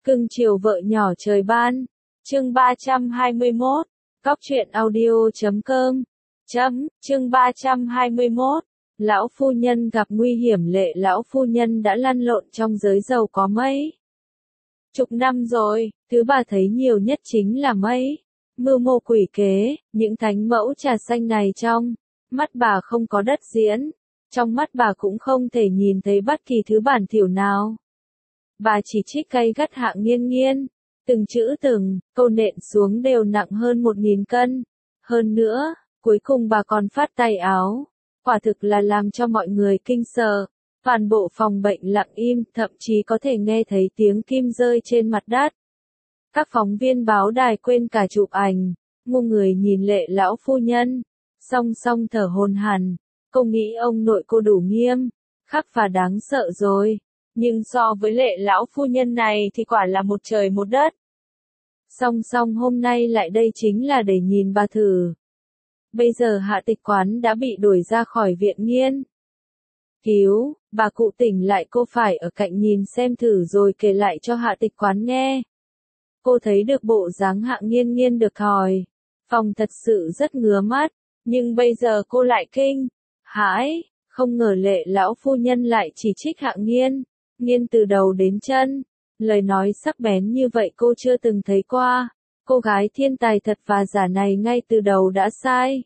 Cưng chiều vợ nhỏ trời ban. Chương 321. Cóc truyện audio.com. Chương 321. Lão phu nhân gặp nguy hiểm. Lệ lão phu nhân đã lăn lộn trong giới giàu có mấy chục năm rồi, thứ bà thấy nhiều nhất chính là mấy mưu mô quỷ kế, những thánh mẫu trà xanh này trong mắt bà không có đất diễn, trong mắt bà cũng không thể nhìn thấy bất kỳ thứ bản thỉu nào. Bà chỉ trích gay gắt Hạng Nghiên Nghiên, từng chữ từng câu nện xuống đều nặng hơn 1000 cân. Hơn nữa, cuối cùng bà còn phát tay áo, quả thực là làm cho mọi người kinh sợ. Toàn bộ phòng bệnh lặng im, thậm chí có thể nghe thấy tiếng kim rơi trên mặt đất. Các phóng viên báo đài quên cả chụp ảnh, ngu người nhìn Lệ lão phu nhân, song song thở hổn hển. Cô nghĩ ông nội cô đủ nghiêm khắc và đáng sợ rồi, nhưng so với Lệ lão phu nhân này thì quả là một trời một đất. Song song hôm nay lại đây chính là để nhìn bà thử. Bây giờ Hạ Tịch Quán đã bị đuổi ra khỏi viện nghiên cứu, bà cụ tỉnh lại, cô phải ở cạnh nhìn xem thử rồi kể lại cho Hạ Tịch Quán nghe. Cô thấy được bộ dáng Hạng Nghiên Nghiên được hỏi phòng thật sự rất ngứa mắt, nhưng bây giờ cô lại kinh hãi, không ngờ Lệ lão phu nhân lại chỉ trích Hạng Nghiên Nghiên từ đầu đến chân. Lời nói sắc bén như vậy cô chưa từng thấy qua. Cô gái thiên tài thật và giả này ngay từ đầu đã sai.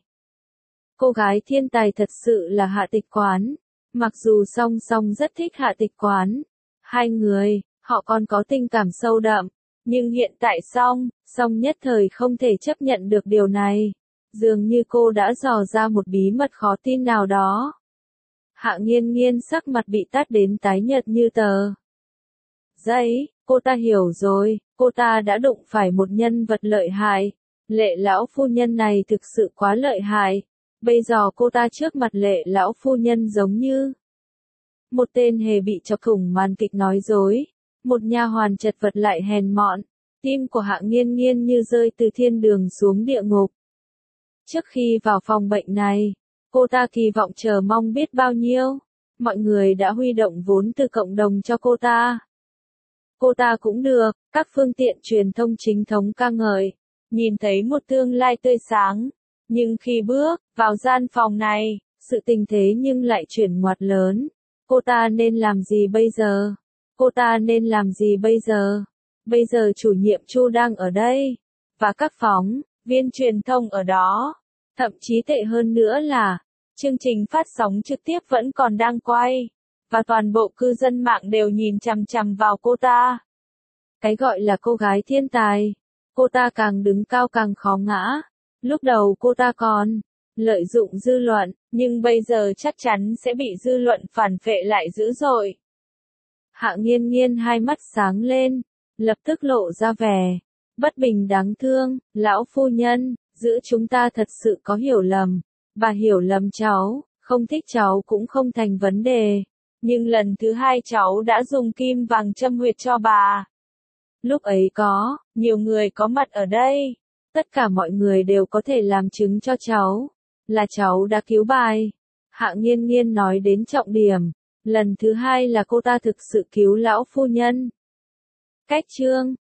Cô gái thiên tài thật sự là Hạ Tịch Quán. Mặc dù song song rất thích Hạ Tịch Quán, hai người, họ còn có tình cảm sâu đậm, nhưng hiện tại song nhất thời không thể chấp nhận được điều này. Dường như cô đã dò ra một bí mật khó tin nào đó. Hạng Nghiên Nghiên sắc mặt bị tát đến tái nhợt như tờ giấy. Cô ta hiểu rồi, cô ta đã đụng phải một nhân vật lợi hại. Lệ lão phu nhân này thực sự quá lợi hại. Bây giờ cô ta trước mặt Lệ lão phu nhân giống như một tên hề bị chọc thủng màn kịch nói dối, một nha hoàn chật vật lại hèn mọn. Tim của Hạng Nghiên Nghiên như rơi từ thiên đường xuống địa ngục. Trước khi vào phòng bệnh này, cô ta kỳ vọng chờ mong biết bao nhiêu. Mọi người đã huy động vốn từ cộng đồng cho cô ta. Cô ta cũng được, các phương tiện truyền thông chính thống ca ngợi, nhìn thấy một tương lai tươi sáng. Nhưng khi bước vào gian phòng này, sự tình thế nhưng lại chuyển ngoặt lớn. Cô ta nên làm gì bây giờ? Cô ta nên làm gì bây giờ? Bây giờ chủ nhiệm Chu đang ở đây, và các phóng viên truyền thông ở đó. Thậm chí tệ hơn nữa là, chương trình phát sóng trực tiếp vẫn còn đang quay, và toàn bộ cư dân mạng đều nhìn chằm chằm vào cô ta. Cái gọi là cô gái thiên tài, cô ta càng đứng cao càng khó ngã. Lúc đầu cô ta còn lợi dụng dư luận, nhưng bây giờ chắc chắn sẽ bị dư luận phản phệ lại dữ dội. Hạng Nghiên Nghiên hai mắt sáng lên, lập tức lộ ra vẻ bất bình đáng thương. Lão phu nhân, giữa chúng ta thật sự có hiểu lầm. Bà hiểu lầm cháu, không thích cháu cũng không thành vấn đề. Nhưng lần thứ hai cháu đã dùng kim vàng châm huyệt cho bà. Lúc ấy có nhiều người có mặt ở đây. Tất cả mọi người đều có thể làm chứng cho cháu, là cháu đã cứu bài. Hạng Nghiên Nghiên nói đến trọng điểm. Lần thứ hai là cô ta thực sự cứu lão phu nhân. Cách chương